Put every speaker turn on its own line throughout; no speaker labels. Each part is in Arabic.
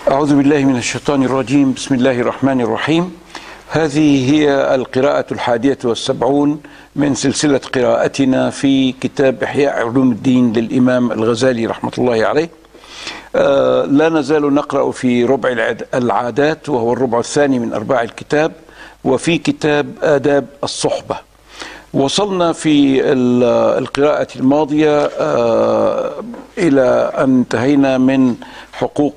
أعوذ بالله من الشيطان الرجيم. بسم الله الرحمن الرحيم. هذه هي القراءة 71 من سلسلة قراءتنا في كتاب إحياء علوم الدين للإمام الغزالي رحمة الله عليه. لا نزال نقرأ في ربع العادات، وهو الربع الثاني من أرباع الكتاب، وفي كتاب آداب الصحبة. وصلنا في القراءة الماضية إلى أن انتهينا من حقوق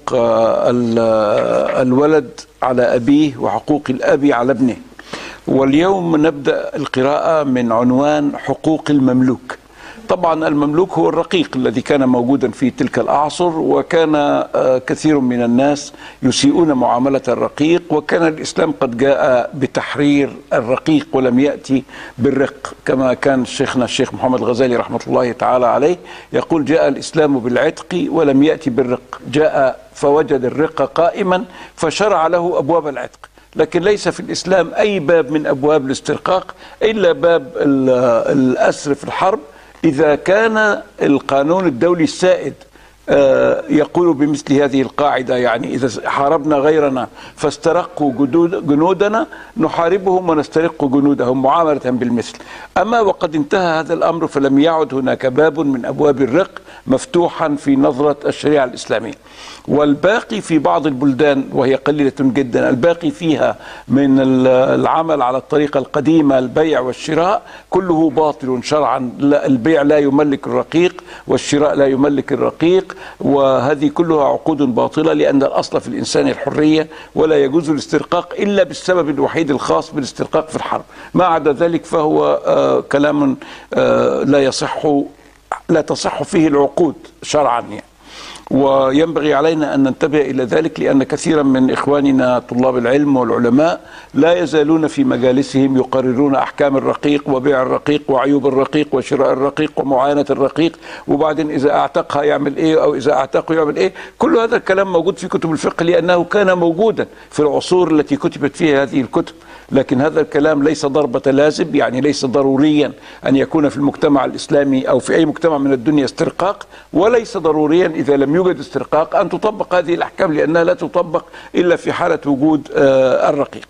الولد على أبيه وحقوق الأب على ابنه، واليوم نبدأ القراءة من عنوان حقوق المملوك. طبعا المملوك هو الرقيق الذي كان موجودا في تلك الأعصر، وكان كثير من الناس يسيئون معاملة الرقيق، وكان الإسلام قد جاء بتحرير الرقيق ولم يأتي بالرق، كما كان شيخنا الشيخ محمد الغزالي رحمة الله تعالى عليه يقول: جاء الإسلام بالعتق ولم يأتي بالرق، جاء فوجد الرق قائما فشرع له أبواب العتق. لكن ليس في الإسلام أي باب من أبواب الاسترقاق إلا باب الأسر في الحرب، إذا كان القانون الدولي السائد يقول بمثل هذه القاعدة، يعني إذا حاربنا غيرنا فاسترقوا جنودنا نحاربهم ونسترق جنودهم معاملة بالمثل. أما وقد انتهى هذا الأمر فلم يعد هناك باب من أبواب الرق مفتوحا في نظرة الشريعة الإسلامية. والباقي في بعض البلدان، وهي قليلة جدا، الباقي فيها من العمل على الطريقة القديمة، البيع والشراء، كله باطل شرعا. البيع لا يملك الرقيق والشراء لا يملك الرقيق، وهذه كلها عقود باطلة، لأن الأصل في الإنسان الحرية، ولا يجوز الاسترقاق إلا بالسبب الوحيد الخاص بالاسترقاق في الحرب. ما عدا ذلك فهو كلام لا تصح فيه العقود شرعا يعني. وينبغي علينا أن ننتبه إلى ذلك، لأن كثيرا من إخواننا طلاب العلم والعلماء لا يزالون في مجالسهم يقررون أحكام الرقيق وبيع الرقيق وعيوب الرقيق وشراء الرقيق ومعاينة الرقيق، وبعدين إذا أعتقها يعمل إيه أو إذا أعتقه يعمل إيه. كل هذا الكلام موجود في كتب الفقه لأنه كان موجودا في العصور التي كتبت فيها هذه الكتب، لكن هذا الكلام ليس ضربة لازم، يعني ليس ضروريا أن يكون في المجتمع الإسلامي أو في أي مجتمع من الدنيا استرقاق، وليس ضروريا إذا لم يوجد استرقاق أن تطبق هذه الأحكام، لأنها لا تطبق إلا في حالة وجود الرقيق.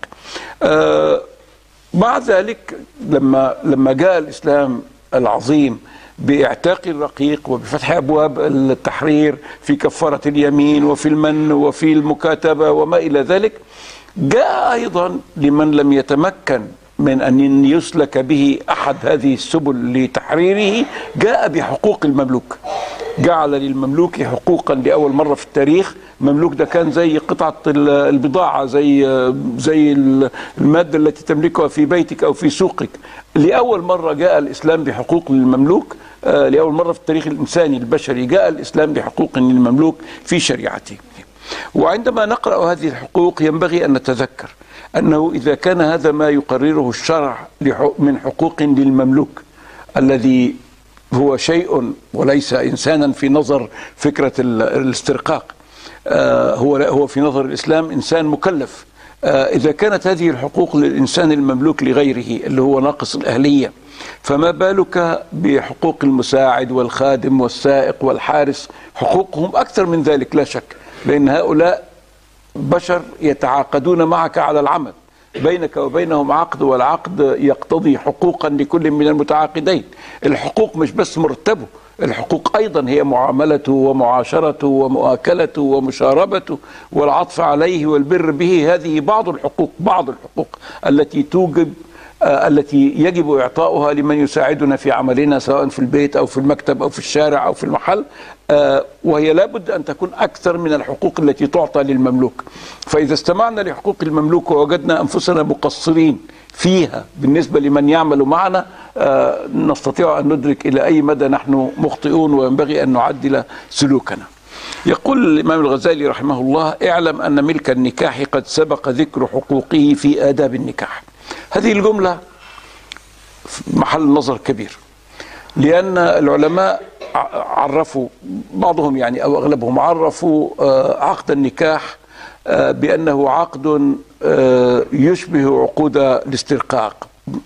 مع ذلك لما جاء الإسلام العظيم باعتاق الرقيق وبفتح أبواب التحرير في كفارة اليمين وفي المن وفي المكاتبة وما إلى ذلك، جاء أيضا لمن لم يتمكن من أن يسلك به أحد هذه السبل لتحريره، جاء بحقوق المملوك. جعل للمملوك حقوقا لأول مرة في التاريخ. المملوك ده كان زي قطعة البضاعة، زي المادة التي تملكها في بيتك أو في سوقك. لأول مرة جاء الإسلام بحقوق للمملوك، لأول مرة في التاريخ الإنساني البشري جاء الإسلام بحقوق للمملوك في شريعته. وعندما نقرأ هذه الحقوق ينبغي أن نتذكر أنه إذا كان هذا ما يقرره الشرع من حقوق للمملوك، الذي هو شيء وليس إنسانا في نظر فكرة الاسترقاق، هو في نظر الإسلام إنسان مكلف. إذا كانت هذه الحقوق للإنسان المملوك لغيره اللي هو ناقص الأهلية، فما بالك بحقوق المساعد والخادم والسائق والحارس؟ حقوقهم أكثر من ذلك لا شك، لأن هؤلاء بشر يتعاقدون معك على العمل، بينك وبينهم عقد، والعقد يقتضي حقوقا لكل من المتعاقدين. الحقوق مش بس مرتبه، الحقوق أيضا هي معاملته ومعاشرته ومؤاكلته ومشاربته والعطف عليه والبر به. هذه بعض الحقوق التي توجب التي يجب إعطاؤها لمن يساعدنا في عملنا، سواء في البيت أو في المكتب أو في الشارع أو في المحل، وهي لابد أن تكون أكثر من الحقوق التي تعطى للمملوك. فإذا استمعنا لحقوق المملوك ووجدنا أنفسنا مقصرين فيها بالنسبة لمن يعمل معنا، نستطيع أن ندرك إلى أي مدى نحن مخطئون، وينبغي أن نعدل سلوكنا. يقول الإمام الغزالي رحمه الله: اعلم أن ملك النكاح قد سبق ذكر حقوقه في آداب النكاح. هذه الجملة محل نظر كبير، لأن العلماء عرفوا، بعضهم يعني أو أغلبهم عرفوا عقد النكاح بأنه عقد يشبه عقود الاسترقاق.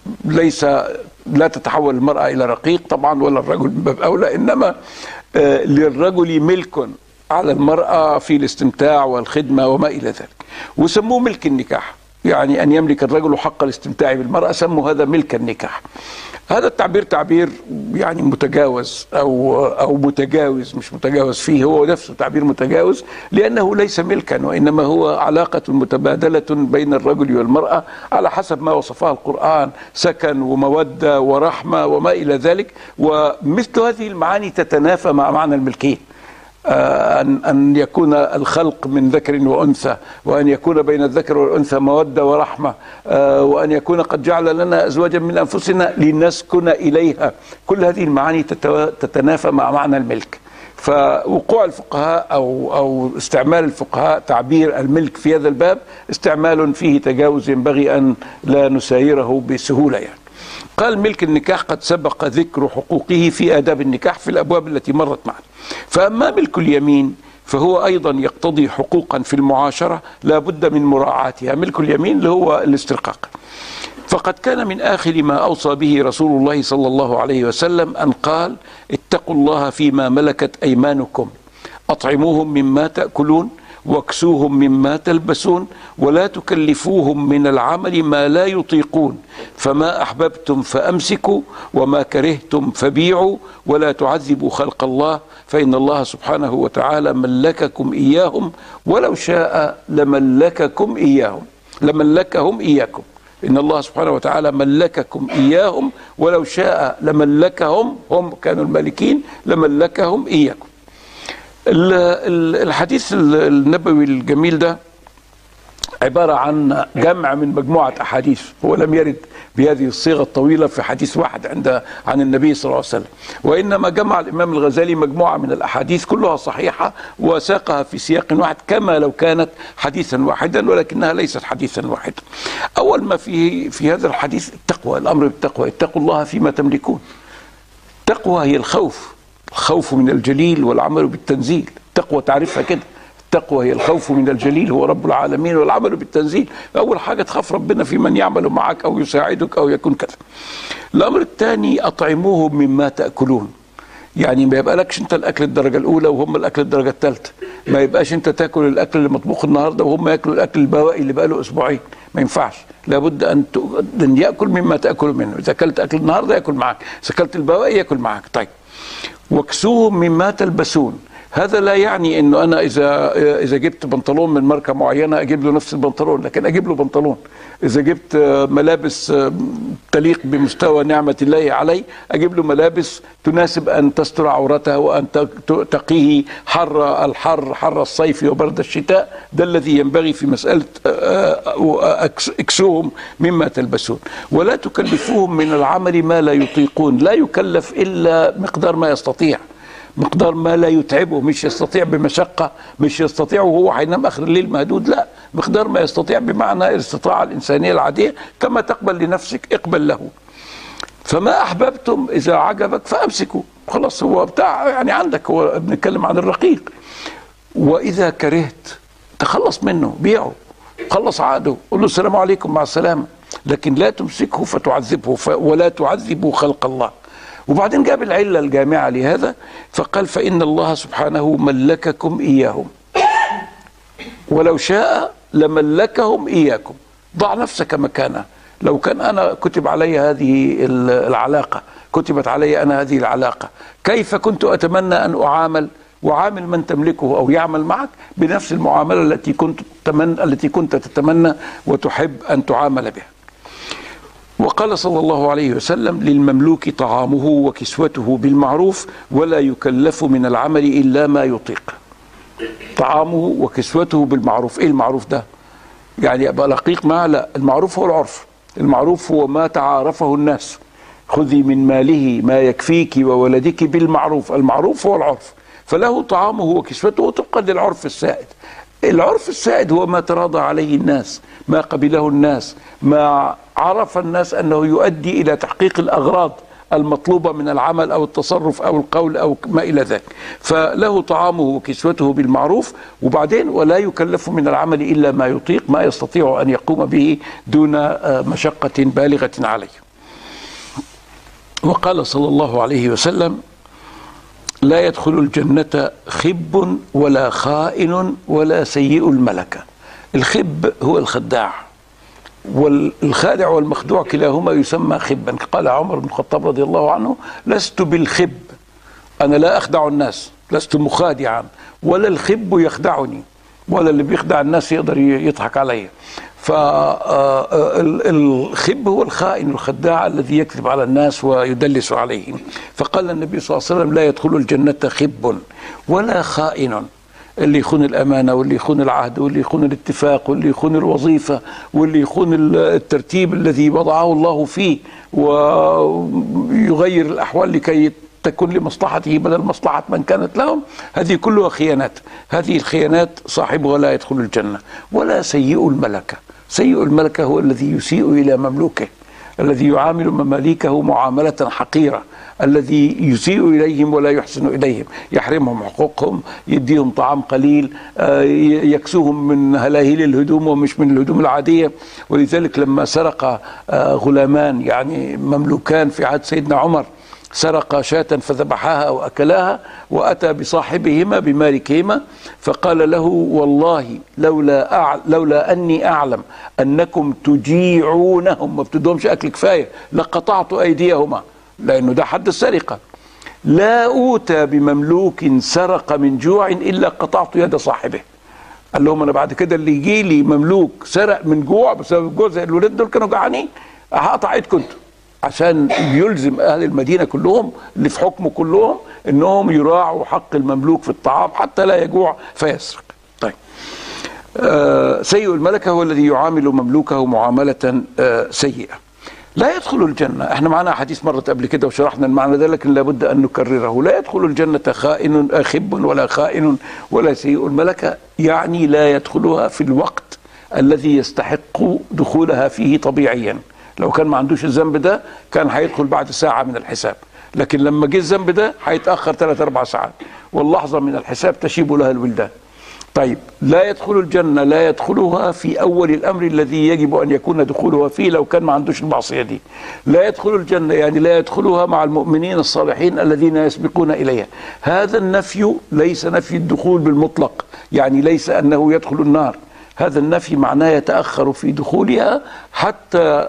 لا تتحول المرأة إلى رقيق طبعا، ولا الرجل من باب أولى، إنما للرجل ملك على المرأة في الاستمتاع والخدمة وما إلى ذلك، وسموه ملك النكاح. يعني أن يملك الرجل حق الاستمتاع بالمرأة، سموا هذا ملك النكاح. هذا التعبير تعبير يعني متجاوز أو متجاوز، مش متجاوز فيه، هو نفسه تعبير متجاوز، لأنه ليس ملكا، وإنما هو علاقة متبادلة بين الرجل والمرأة على حسب ما وصفها القرآن، سكن ومودة ورحمة وما إلى ذلك. ومثل هذه المعاني تتنافى مع معنى الملكية، أن يكون الخلق من ذكر وأنثى، وأن يكون بين الذكر والأنثى مودة ورحمة، وأن يكون قد جعل لنا أزواجا من أنفسنا لنسكن إليها. كل هذه المعاني تتنافى مع معنى الملك. فوقوع الفقهاء أو استعمال الفقهاء تعبير الملك في هذا الباب استعمال فيه تجاوز ينبغي أن لا نسايره بسهولة. يعني قال ملك النكاح قد سبق ذكر حقوقه في آداب النكاح في الأبواب التي مرت معنا. فأما ملك اليمين فهو أيضا يقتضي حقوقا في المعاشرة لا بد من مراعاتها. ملك اليمين اللي هو الاسترقاق. فقد كان من آخر ما أوصى به رسول الله صلى الله عليه وسلم أن قال: اتقوا الله فيما ملكت أيمانكم، أطعموهم مما تأكلون، واكسوهم مما تلبسون، ولا تكلفوهم من العمل ما لا يطيقون، فما أحببتم فأمسكوا، وما كرهتم فبيعوا، ولا تعذبوا خلق الله، فإن الله سبحانه وتعالى ملككم إياهم، ولو شاء لملككم إياكم. إن الله سبحانه وتعالى ملككم إياهم، ولو شاء لملكهم، هم كانوا المالكين، لملكهم إياكم. الحديث النبوي الجميل ده عبارة عن جمع من مجموعة أحاديث، هو لم يرد بهذه الصيغة الطويلة في حديث واحد عن النبي صلى الله عليه وسلم، وإنما جمع الإمام الغزالي مجموعة من الأحاديث كلها صحيحة وساقها في سياق واحد كما لو كانت حديثا واحدا، ولكنها ليست حديثا واحدا. أول ما في هذا الحديث التقوى، الأمر بالتقوى، اتقوا الله فيما تملكون. التقوى هي الخوف من الجليل والعمل بالتنزيل. التقوى تعرفها كده، التقوى هي الخوف من الجليل هو رب العالمين، والعمل بالتنزيل أول حاجة تخاف ربنا في من يعمل معك أو يساعدك أو يكون كذا. الأمر الثاني أطعموهم مما تأكلون، يعني ما يبقالكش أنت الأكل الدرجة الأولى وهم الأكل الدرجة الثالثة، ما يبقاش أنت تاكل الأكل اللي مطبوخ النهاردة وهم ياكلوا الأكل البواقي اللي بقاله أسبوعين، ما ينفعش. لابد أن يأكل مما تأكل منه، إذا أكلت أكل النهاردة يأكل معك، إذا أكلت البواقي يأكل معك. طيب، واكسوهم مما تلبسون. هذا لا يعني انه انا اذا جبت بنطلون من ماركه معينه اجيب له نفس البنطلون، لكن اجيب له بنطلون. اذا جبت ملابس تليق بمستوى نعمه الله عليه اجيب له ملابس تناسب ان تستر عورته وان تقيه حر الصيف وبرد الشتاء. ده الذي ينبغي في مساله اكسوهم مما تلبسون. ولا تكلفوهم من العمل ما لا يطيقون. لا يكلف الا مقدار ما يستطيع، مقدار ما لا يتعبه، مش يستطيع بمشقة، مش يستطيع وهو هينام آخر الليل مهدود، لا، مقدار ما يستطيع بمعنى الاستطاعة الإنسانية العادية، كما تقبل لنفسك اقبل له. فما أحببتم إذا عجبك فأمسكوا، خلاص هو بتاع يعني عندك، هو بنتكلم عن الرقيق. وإذا كرهت تخلص منه، بيعه، خلص عقده، قل له السلام عليكم مع السلامة، لكن لا تمسكه فتعذبه، ولا تعذبوا خلق الله. وبعدين جاب العلة الجامعة لهذا فقال: فإن الله سبحانه ملككم إياهم، ولو شاء لملكهم إياكم. ضع نفسك مكانه. لو كان أنا كتب علي هذه العلاقة، كتبت علي أنا هذه العلاقة، كيف كنت أتمنى أن أعامل وعامل من تملكه أو يعمل معك بنفس المعاملة التي كنت تتمنى وتحب أن تعامل بها. وقال صلى الله عليه وسلم: للمملوك طعامه وكسوته بالمعروف، ولا يكلف من العمل إلا ما يطيق. طعامه وكسوته بالمعروف. إيه المعروف ده؟ يعني أبقى رقيق معه؟ لا، المعروف هو العرف، المعروف هو ما تعارفه الناس. خذي من ماله ما يكفيك وولدك بالمعروف. المعروف هو العرف، فله طعامه وكسوته طبقا للعرف السائد. العرف السائد هو ما تراضى عليه الناس، ما قبله الناس، ما عرف الناس أنه يؤدي إلى تحقيق الأغراض المطلوبة من العمل أو التصرف أو القول أو ما إلى ذلك. فله طعامه وكسوته بالمعروف، وبعدين ولا يكلف من العمل إلا ما يطيق، ما يستطيع أن يقوم به دون مشقة بالغة عليه. وقال صلى الله عليه وسلم: لا يدخل الجنة خب ولا خائن ولا سيء الملكة. الخب هو الخداع، والخادع والمخدوع كلاهما يسمى خبا. قال عمر بن الخطاب رضي الله عنه: لست بالخب، أنا لا أخدع الناس، لست مخادعا، ولا الخب يخدعني، ولا اللي بيخدع الناس يقدر يضحك علي. فالخب هو الخائن الخداع الذي يكذب على الناس ويدلس عليهم. فقال النبي صلى الله عليه وسلم: لا يدخل الجنة خب ولا خائن، اللي يخون الأمانة واللي يخون العهد واللي يخون الاتفاق واللي يخون الوظيفة واللي يخون الترتيب الذي وضعه الله فيه ويغير الأحوال لكي تكون لمصلحته بدل مصلحة من كانت لهم. هذه كلها خيانات، هذه الخيانات صاحبها لا يدخل الجنة. ولا سيء الملكة. سيء الملكة هو الذي يسيء إلى مملوكه، الذي يعامل مماليكه معاملة حقيرة، الذي يسيء إليهم ولا يحسن إليهم، يحرمهم حقوقهم، يديهم طعام قليل، يكسوهم من هلاهيل الهدوم ومش من الهدوم العادية. ولذلك لما سرق غلامان يعني مملوكان في عهد سيدنا عمر، سرق شاة فذبحها وأكلاها، وأتى بصاحبهما بمالكهما فقال له: والله لولا أني أعلم أنكم تجيعونهم، ما بتدهمش أكل كفاية، لقطعت أيديهما، لأنه ده حد السرقة. لا أوتى بمملوك سرق من جوع إلا قطعت يد صاحبه. قال لهم: أنا بعد كده اللي يجي لي مملوك سرق من جوع بسبب جوع زي الولاد دول كانوا جعانين، هقطع ايدكم انتوا، عشان يلزم أهل المدينة كلهم اللي في حكمه كلهم أنهم يراعوا حق المملوك في الطعام حتى لا يجوع فيسرق. طيب، سيء الملكة هو الذي يعامل مملوكه معاملة سيئة. لا يدخل الجنة، احنا معنا حديث مرت قبل كده وشرحنا المعنى ده، لكن لابد أن نكرره. لا يدخل الجنة خب ولا خائن ولا سيء الملكة، يعني لا يدخلها في الوقت الذي يستحق دخولها فيه طبيعيا. لو كان ما عندوش الذنب ده كان هيدخل بعد ساعة من الحساب، لكن لما جه الذنب ده هيتأخر 3-4 ساعات، واللحظة من الحساب تشيب لها الولدان. طيب، لا يدخل الجنة، لا يدخلها في أول الأمر الذي يجب أن يكون دخولها فيه لو كان ما عندوش المعصية دي. لا يدخل الجنة يعني لا يدخلها مع المؤمنين الصالحين الذين يسبقون إليها. هذا النفي ليس نفي الدخول بالمطلق، يعني ليس أنه يدخل النار، هذا النفي معناه يتأخر في دخولها حتى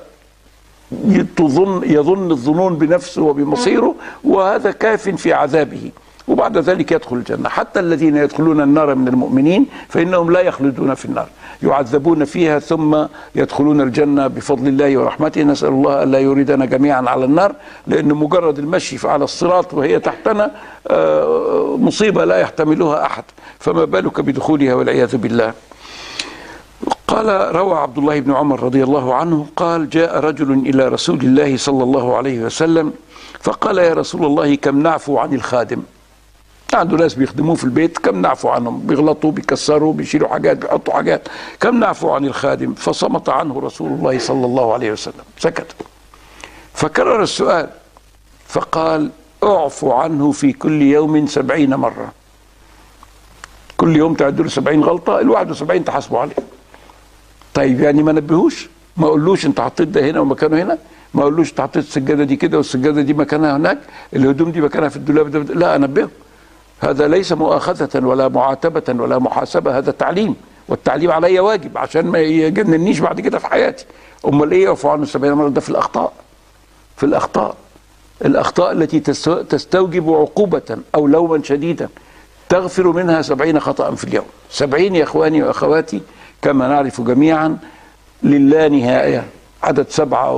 يظن الظنون بنفسه وبمصيره، وهذا كاف في عذابه، وبعد ذلك يدخل الجنة. حتى الذين يدخلون النار من المؤمنين فإنهم لا يخلدون في النار، يعذبون فيها ثم يدخلون الجنة بفضل الله ورحمته. نسأل الله ألا يريدنا جميعا على النار، لأن مجرد المشي على الصراط وهي تحتنا مصيبة لا يحتملها أحد، فما بالك بدخولها والعياذ بالله. قال: روى عبد الله بن عمر رضي الله عنه قال: جاء رجل إلى رسول الله صلى الله عليه وسلم فقال: يا رسول الله، كم نعفو عن الخادم؟ عنده ناس بيخدموه في البيت، كم نعفو عنهم؟ بيغلطوا، بيكسروا، بيشيلوا حاجات، بيحطوا حاجات، كم نعفو عن الخادم؟ فصمت عنه رسول الله صلى الله عليه وسلم، سكت. فكرر السؤال فقال: اعفو عنه في كل يوم 70 مرة. كل يوم تعدوا له 70 غلطة، ال71 تحاسبوا عليه. طيب، يعني ما نبهوش؟ ما اقولوش انت حطيت ده هنا ومكانه هنا؟ ما اقولوش انت حطيت السجاده دي كده والسجاده دي مكانها هناك، الهدوم دي مكانها في الدولاب ده؟ لا، انبهه. هذا ليس مؤاخذة ولا معاتبة ولا محاسبة، هذا تعليم، والتعليم علي واجب عشان ما يجننيش بعد كده في حياتي. امال ايه يعفو عنه 70 مرة؟ ده في الاخطاء، في الاخطاء التي تستوجب عقوبة او لوما شديدا تغفر منها 70 خطأ في اليوم. 70 يا اخواني واخواتي كما نعرف جميعا لله نهاية، عدد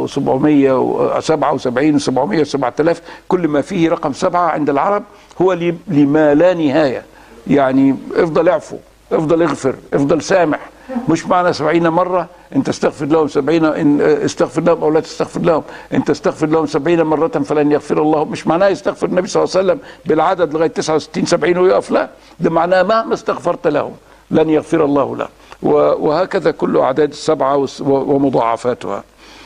77 و700 و7000، كل ما فيه رقم 7 عند العرب هو لما لا نهاية. يعني افضل اعفو، افضل اغفر، افضل سامح. مش معنى 70 مرة انت استغفر لهم 70، ان استغفر لهم او لا تستغفر لهم، انت استغفر لهم 70 مرة فلن يغفر الله. مش معناه يستغفر النبي صلى الله عليه وسلم بالعدد لغاية 69 70 ويقف، لا، ده معناه مهما استغفرت لهم لن يغفر الله له. وهكذا كل أعداد السبعة ومضاعفاتها.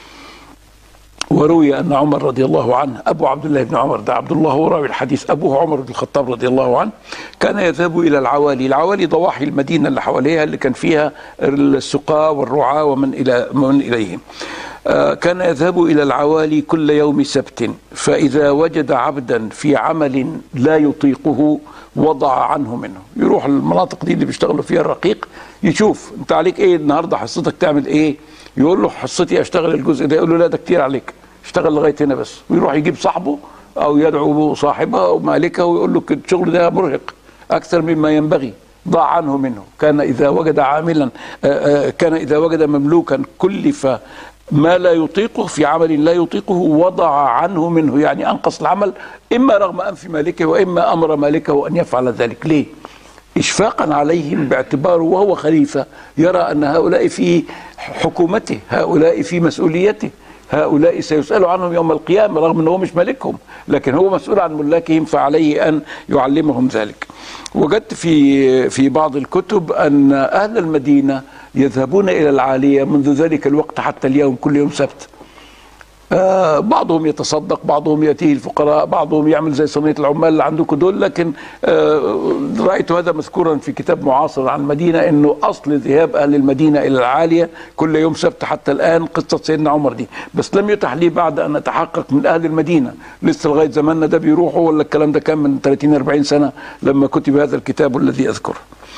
وروي أن عمر رضي الله عنه، أبو عبد الله بن عمر، ده عبد الله هو راوي الحديث، أبوه عمر بن الخطاب رضي الله عنه، كان يذهب إلى العوالي. العوالي ضواحي المدينة اللي حواليها اللي كان فيها السقاة والرعاة ومن إليهم. كان يذهب إلى العوالي كل يوم سبت، فإذا وجد عبدا في عمل لا يطيقه وضع عنه منه. يروح المناطق دي اللي بيشتغلوا فيها الرقيق، يشوف انت عليك ايه النهارده، حصتك تعمل ايه؟ يقول له حصتي اشتغل الجزء ده، يقول له لا ده كتير عليك، اشتغل لغايه هنا بس. ويروح يجيب صاحبه او يدعو صاحبه او مالكه ويقول له الشغل ده مرهق اكثر مما ينبغي، ضاع عنه منه. كان اذا وجد عاملا كان اذا وجد مملوكا كلف ما لا يطيقه في عمل لا يطيقه وضع عنه منه، يعني انقص العمل اما رغم انف مالكه واما امر مالكه ان يفعل ذلك. ليه؟ اشفاقا عليهم، باعتباره وهو خليفه يرى ان هؤلاء في حكومته، هؤلاء في مسؤوليته، هؤلاء سيسأل عنهم يوم القيامة، رغم أنه مش ملكهم لكن هو مسؤول عن ملاكهم، فعليه أن يعلمهم ذلك. وجدت في بعض الكتب أن أهل المدينة يذهبون إلى العالية منذ ذلك الوقت حتى اليوم، كل يوم سبت. بعضهم يتصدق، بعضهم يأتيه الفقراء، بعضهم يعمل زي صينية العمال اللي عندكم دول. لكن رأيت هذا مذكورا في كتاب معاصر عن المدينة، انه اصل ذهاب اهل المدينة الى العالية كل يوم سبت حتى الان قصة سيدنا عمر دي. بس لم يتح لي بعد ان اتحقق من اهل المدينة لسه لغاية زماننا ده بيروحوا، ولا الكلام ده كان من 30-40 سنة لما كتب هذا الكتاب الذي اذكره.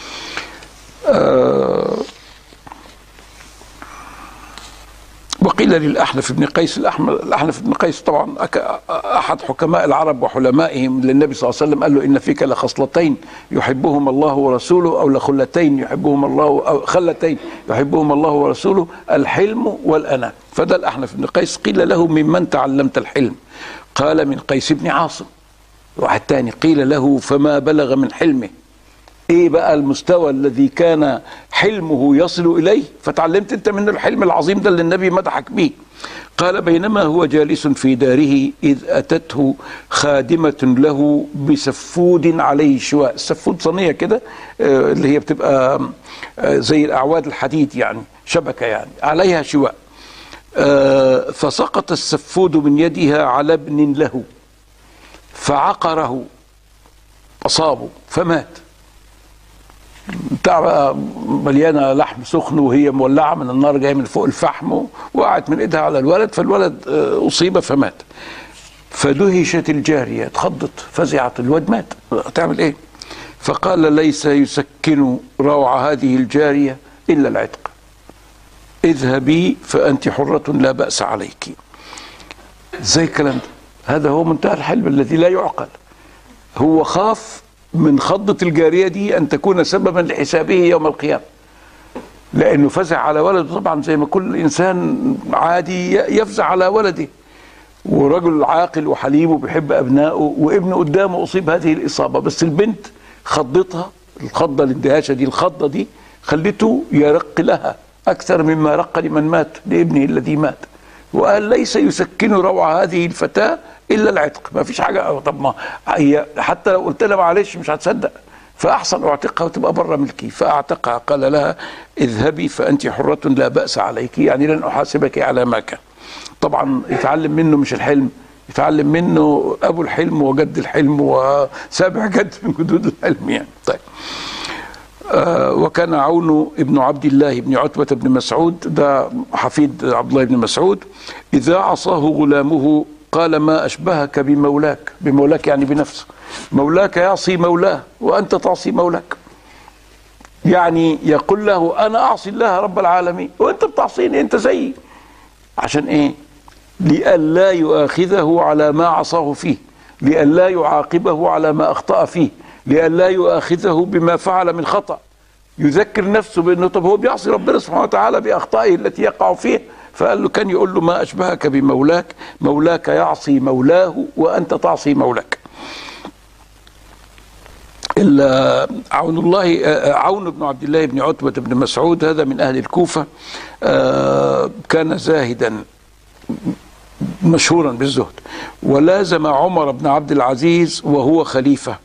وقيل للأحنف بن قيس، الأحنف بن قيس طبعا أحد حكماء العرب وحلمائهم للنبي صلى الله عليه وسلم، قال له إن فيك لخصلتين يحبهم الله ورسوله، أو لخلتين يحبهم الله، أو خلتين يحبهم الله ورسوله، الحلم والأناة. فده الأحنف بن قيس. قيل له ممن تعلمت الحلم؟ قال من قيس بن عاصم. واحد تاني قيل له فما بلغ من حلمه؟ ايه بقى المستوى الذي كان حلمه يصل اليه فتعلمت انت منه الحلم العظيم ده اللي النبي مدحك به؟ قال بينما هو جالس في داره اذ اتته خادمة له بسفود عليه شواء. السفود صينية كده اللي هي بتبقى زي الاعواد الحديد، يعني شبكة يعني عليها شواء. فسقط السفود من يدها على ابن له فعقره، اصابه فمات. بتاع بقى مليانه لحم سخن وهي مولعه من النار جايه من فوق الفحم، وقعت من ايدها على الولد، فالولد اصيب فمات. فدهشت الجاريه، اتخضت فزعت، الواد مات، هتعمل ايه؟ فقال ليس يسكن روع هذه الجاريه الا العتق، اذهبي فانت حره لا باس عليك. ازاي الكلام ده؟ هذا هو منتهى الحلم الذي لا يعقل. هو خاف من خضة الجارية دي أن تكون سببا لحسابه يوم القيامة، لأنه فزع على ولده طبعا زي ما كل إنسان عادي يفزع على ولده، ورجل عاقل وحليم وبيحب أبنائه، وابنه قدامه أصيب هذه الإصابة. بس البنت خضتها الخضة الاندهاشة دي، الخضة دي خلته يرق لها أكثر مما رق لمن مات، لابنه الذي مات. وقال ليس يسكن روع هذه الفتاة الا العتق. ما فيش حاجه. طب ما هي حتى لو قلت لها معلش مش هتصدق، فاحسن اعتقها وتبقى بره ملكي. فاعتقها، قال لها اذهبي فانت حره لا باس عليك، يعني لن احاسبك على ما كان. طبعا يتعلم منه مش الحلم، يتعلم منه ابو الحلم وجد الحلم وسابع جد من جدود الحلم يعني. طيب. وكان عون ابن عبد الله بن عتبة بن مسعود، ده حفيد عبد الله بن مسعود، إذا عصاه غلامه قال ما أشبهك بمولاك. بمولاك يعني بنفسه، مولاك يعصي مولاه وأنت تعصي مولاك. يعني يقول له أنا أعصي الله رب العالمين وأنت بتعصيني، أنت زيي. عشان إيه؟ لئلا يؤاخذه على ما عصاه فيه، لئلا يعاقبه على ما أخطأ فيه، لئلا يؤاخذه بما فعل من خطأ. يذكر نفسه بأنه طب هو بيعصي ربنا سبحانه وتعالى بأخطائه التي يقع فيه. فقال له، كان يقول له ما أشبهك بمولاك، مولاك يعصي مولاه وأنت تعصي مولاك. عون بن عبد الله بن عتبة بن مسعود، هذا من أهل الكوفة، كان زاهدا مشهورا بالزهد، ولازم عمر بن عبد العزيز وهو خليفة.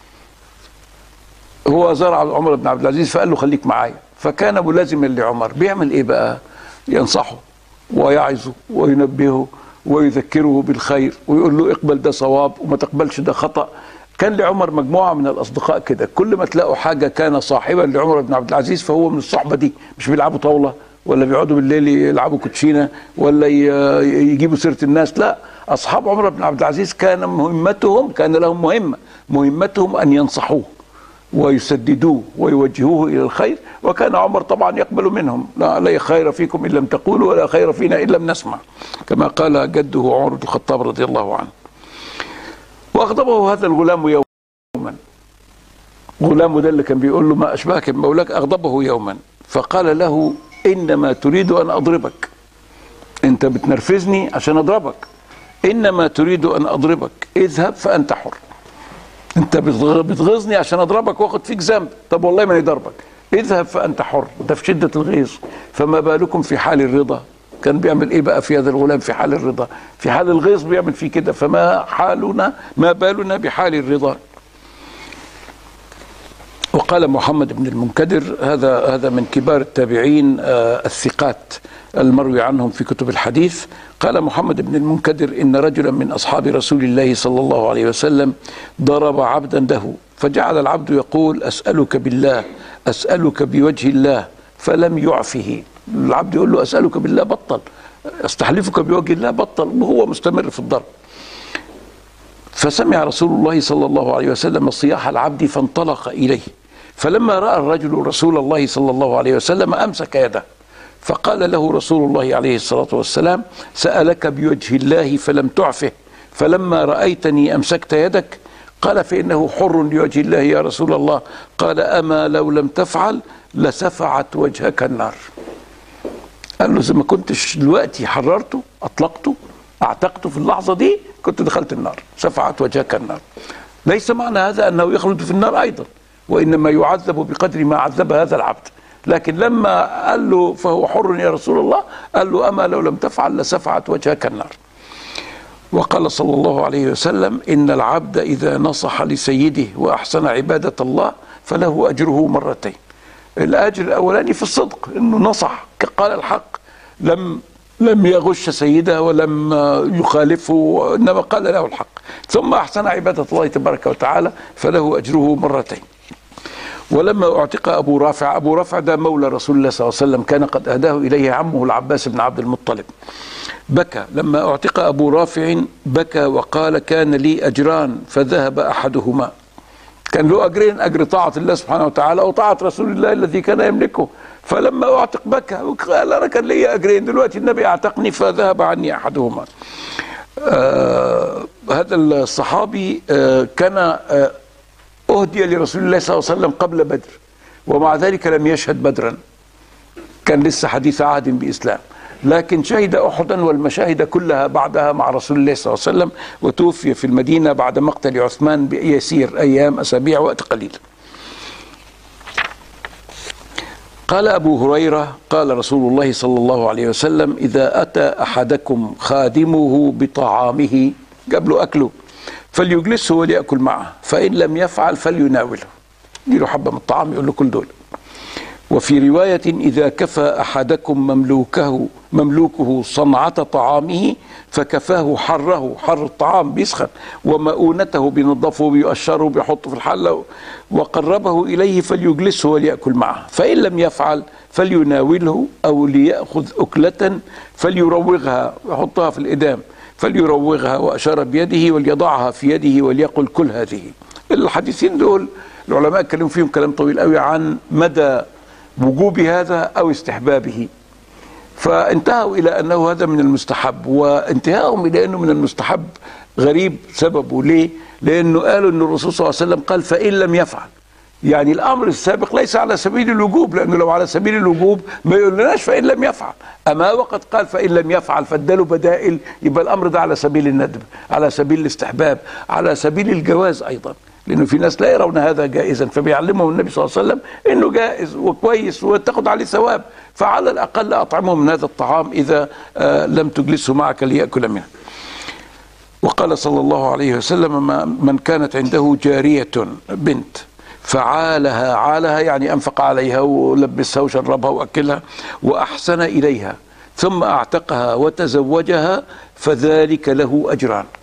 هو زار عمر بن عبد العزيز فقال له خليك معايا، فكان ملازما لعمر. بيعمل ايه بقى؟ ينصحه ويعظه وينبهه ويذكره بالخير ويقول له اقبل ده صواب وما تقبلش ده خطأ. كان لعمر مجموعة من الأصدقاء كده، كل ما تلاقوا حاجة كان صاحبا لعمر بن عبد العزيز فهو من الصحبة دي. مش بيلعبوا طاولة ولا بيقعدوا بالليل يلعبوا كوتشينه ولا يجيبوا سيره الناس. لا، اصحاب عمر بن عبد العزيز كان لهم مهمتهم ان ينصحوه ويسددوه ويوجهوه الى الخير، وكان عمر طبعا يقبل منهم. لا خير فيكم ان لم تقولوا ولا خير فينا ان لم نسمع، كما قال جده عمر بن الخطاب رضي الله عنه. واغضبه هذا الغلام يوما، غلامه ده اللي كان بيقول له ما اشبهك بمولاك، اغضبه يوما فقال له انما تريد ان اضربك، انت بتنرفزني عشان اضربك، انما تريد ان اضربك، اذهب فانت حر. انت بتغيظني عشان اضربك واخد فيك ذنب، طب والله ما ضربك، اذهب فانت حر. ده في شده الغيظ، فما بالكم في حال الرضا؟ كان بيعمل ايه بقى في هذا الغلام في حال الرضا؟ في حال الغيظ بيعمل فيه كده، فما حالنا ما بالنا بحال الرضا. وقال محمد بن المنكدر، هذا من كبار التابعين الثقات المروي عنهم في كتب الحديث، قال محمد بن المنكدر إن رجلا من أصحاب رسول الله صلى الله عليه وسلم ضرب عبدا له، فجعل العبد يقول أسألك بالله، أسألك بوجه الله، فلم يعفه. العبد يقول له أسألك بالله، بطل، أستحلفك بوجه الله، بطل، وهو مستمر في الضرب. فسمع رسول الله صلى الله عليه وسلم صياح العبد فانطلق إليه، فلما رأى الرجل رسول الله صلى الله عليه وسلم أمسك يده، فقال له رسول الله عليه الصلاة والسلام سألك بوجه الله فلم تعفه، فلما رأيتني أمسكت يدك؟ قال فإنه حر لوجه الله يا رسول الله. قال أما لو لم تفعل لسفعت وجهك النار. قال له إذا ما كنتش دلوقتي حررته، أطلقته، أعتقته في اللحظة دي، كنت دخلت النار، سفعت وجهك النار. ليس معنى هذا أنه يخلد في النار أيضا، وإنما يعذب بقدر ما عذب هذا العبد. لكن لما قال له فهو حر يا رسول الله، قال له أما لو لم تفعل لسفعت وجهك النار. وقال صلى الله عليه وسلم إن العبد إذا نصح لسيده وأحسن عبادة الله فله أجره مرتين. الأجر الأولاني في الصدق، إنه نصح قال الحق، لم يغش سيده ولم يخالفه، إنما قال له الحق، ثم أحسن عبادة الله تبارك وتعالى فله أجره مرتين. ولما اعتق أبو رافع ده مولى رسول الله صلى الله عليه وسلم، كان قد أهداه إليه عمه العباس بن عبد المطلب، بكى. لما اعتق أبو رافع بكى وقال كان لي أجران فذهب أحدهما. كان له أجرين، أجر طاعة الله سبحانه وتعالى وطاعة رسول الله الذي كان يملكه. فلما اعتق بكى وقال أنا كان لي أجرين، دلوقتي النبي اعتقني فذهب عني أحدهما. هذا الصحابي كان أهدي لرسول الله صلى الله عليه وسلم قبل بدر، ومع ذلك لم يشهد بدرا، كان لسه حديث عهد بإسلام، لكن شهد أحدا والمشاهد كلها بعدها مع رسول الله صلى الله عليه وسلم، وتوفي في المدينة بعد مقتل عثمان بيسير أيام، أسابيع، وقت قليل. قال أبو هريرة قال رسول الله صلى الله عليه وسلم إذا أتى أحدكم خادمه بطعامه، جاب له أكله، فليجلسه وليأكل معه، فإن لم يفعل فليناوله، يديله حبة من الطعام يقول له كل دول. وفي رواية إذا كفى أحدكم مملوكه صنعة طعامه فكفاه حره، حر الطعام بيسخن، ومؤونته بينظفه بيقشره بيحطه في الحلة، وقربه إليه فليجلسه وليأكل معه، فإن لم يفعل فليناوله أو ليأخذ أكلة فليروغها، يحطها في الإدام، فليروغها، وأشار بيده وليضعها في يده وليقل كل هذه. الحديثين دول العلماء اتكلموا فيهم كلام طويل قوي عن مدى وجوب هذا أو استحبابه، فانتهوا إلى أنه هذا من المستحب، وانتهاءهم إلى أنه من المستحب غريب. سببه ليه؟ لأنه قالوا أن الرسول صلى الله عليه وسلم قال فإن لم يفعل، يعني الأمر السابق ليس على سبيل الوجوب، لأنه لو على سبيل الوجوب ما يقولناش فإن لم يفعل، أما وقد قال فإن لم يفعل فاداله بدائل، يبقى الأمر ده على سبيل الندب، على سبيل الاستحباب، على سبيل الجواز أيضا، لأنه في ناس لا يرون هذا جائزا، فبيعلمهم النبي صلى الله عليه وسلم إنه جائز وكويس وتاخد عليه ثواب، فعلى الأقل أطعمه من هذا الطعام إذا لم تجلسه معك ليأكل منه. وقال صلى الله عليه وسلم من كانت عنده جارية بنت عالها يعني أنفق عليها ولبسها وشربها وأكلها وأحسن إليها ثم أعتقها وتزوجها فذلك له أجران،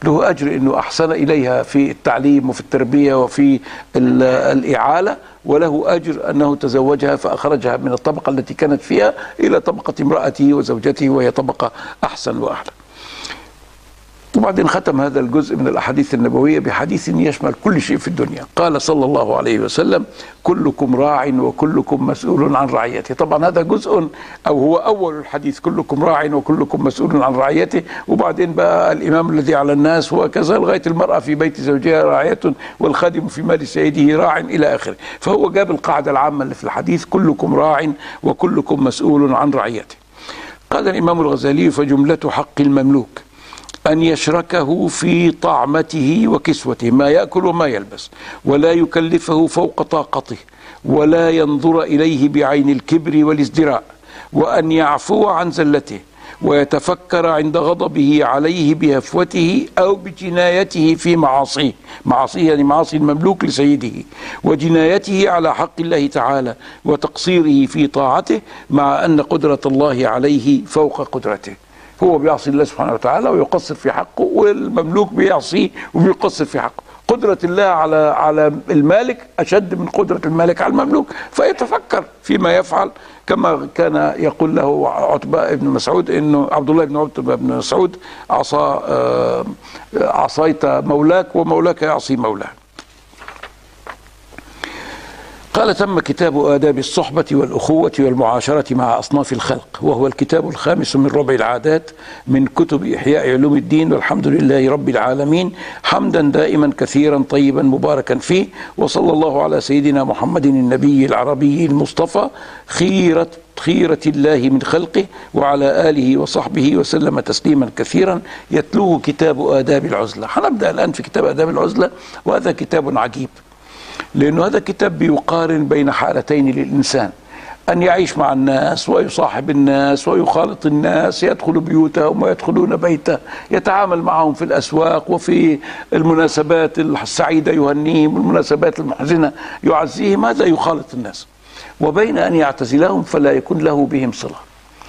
له أجر أنه أحسن إليها في التعليم وفي التربية وفي الإعالة، وله أجر أنه تزوجها فأخرجها من الطبقة التي كانت فيها إلى طبقة امرأته وزوجته، وهي طبقة أحسن وأعلى. وبعدين ختم هذا الجزء من الأحاديث النبوية بحديث يشمل كل شيء في الدنيا. قال صلى الله عليه وسلم: كلكم راع وكلكم مسؤول عن رعيته. طبعا هذا جزء أو هو أول الحديث، كلكم راع وكلكم مسؤول عن رعيته، وبعدين بقى الإمام الذي على الناس وكذا لغاية المرأة في بيت زوجها راعية والخادم في مال سيده راع إلى آخره. فهو جاب القاعدة العامة اللي في الحديث: كلكم راع وكلكم مسؤول عن رعيته. قال الإمام الغزالي: فجملة حق المملوك أن يشركه في طعمته وكسوته، ما يأكل وما يلبس، ولا يكلفه فوق طاقته، ولا ينظر إليه بعين الكبر والازدراء، وأن يعفو عن زلته، ويتفكر عند غضبه عليه بهفوته أو بجنايته في معاصيه، معاصيه يعني معاصي المملوك لسيده، وجنايته على حق الله تعالى، وتقصيره في طاعته، مع أن قدرة الله عليه فوق قدرته. هو بيعصي الله سبحانه وتعالى ويقصر في حقه، والمملوك بيعصيه وبيقصر في حقه. قدرة الله على المالك أشد من قدرة المالك على المملوك، فيتفكر فيما يفعل، كما كان يقول له عتبة بن مسعود إنه عبد الله بن عتبة بن مسعود: عصيت مولاك ومولاك يعصي مولاه. قال: تم كتاب آداب الصحبة والأخوة والمعاشرة مع أصناف الخلق، وهو الكتاب الخامس من ربع العادات من كتب إحياء علوم الدين، والحمد لله رب العالمين، حمدا دائما كثيرا طيبا مباركا فيه، وصلى الله على سيدنا محمد النبي العربي المصطفى خيرة الله من خلقه، وعلى آله وصحبه وسلم تسليما كثيرا. يتلوه كتاب آداب العزلة. هنبدأ الآن في كتاب آداب العزلة، وهذا كتاب عجيب، لأنه هذا كتاب بيقارن بين حالتين للإنسان: أن يعيش مع الناس ويصاحب الناس ويخالط الناس، يدخل بيوتهم ويدخلون بيته، يتعامل معهم في الأسواق وفي المناسبات السعيدة يهنيهم والمناسبات المحزنة يعزيهم، هذا يخالط الناس، وبين أن يعتزلهم فلا يكون له بهم صلة.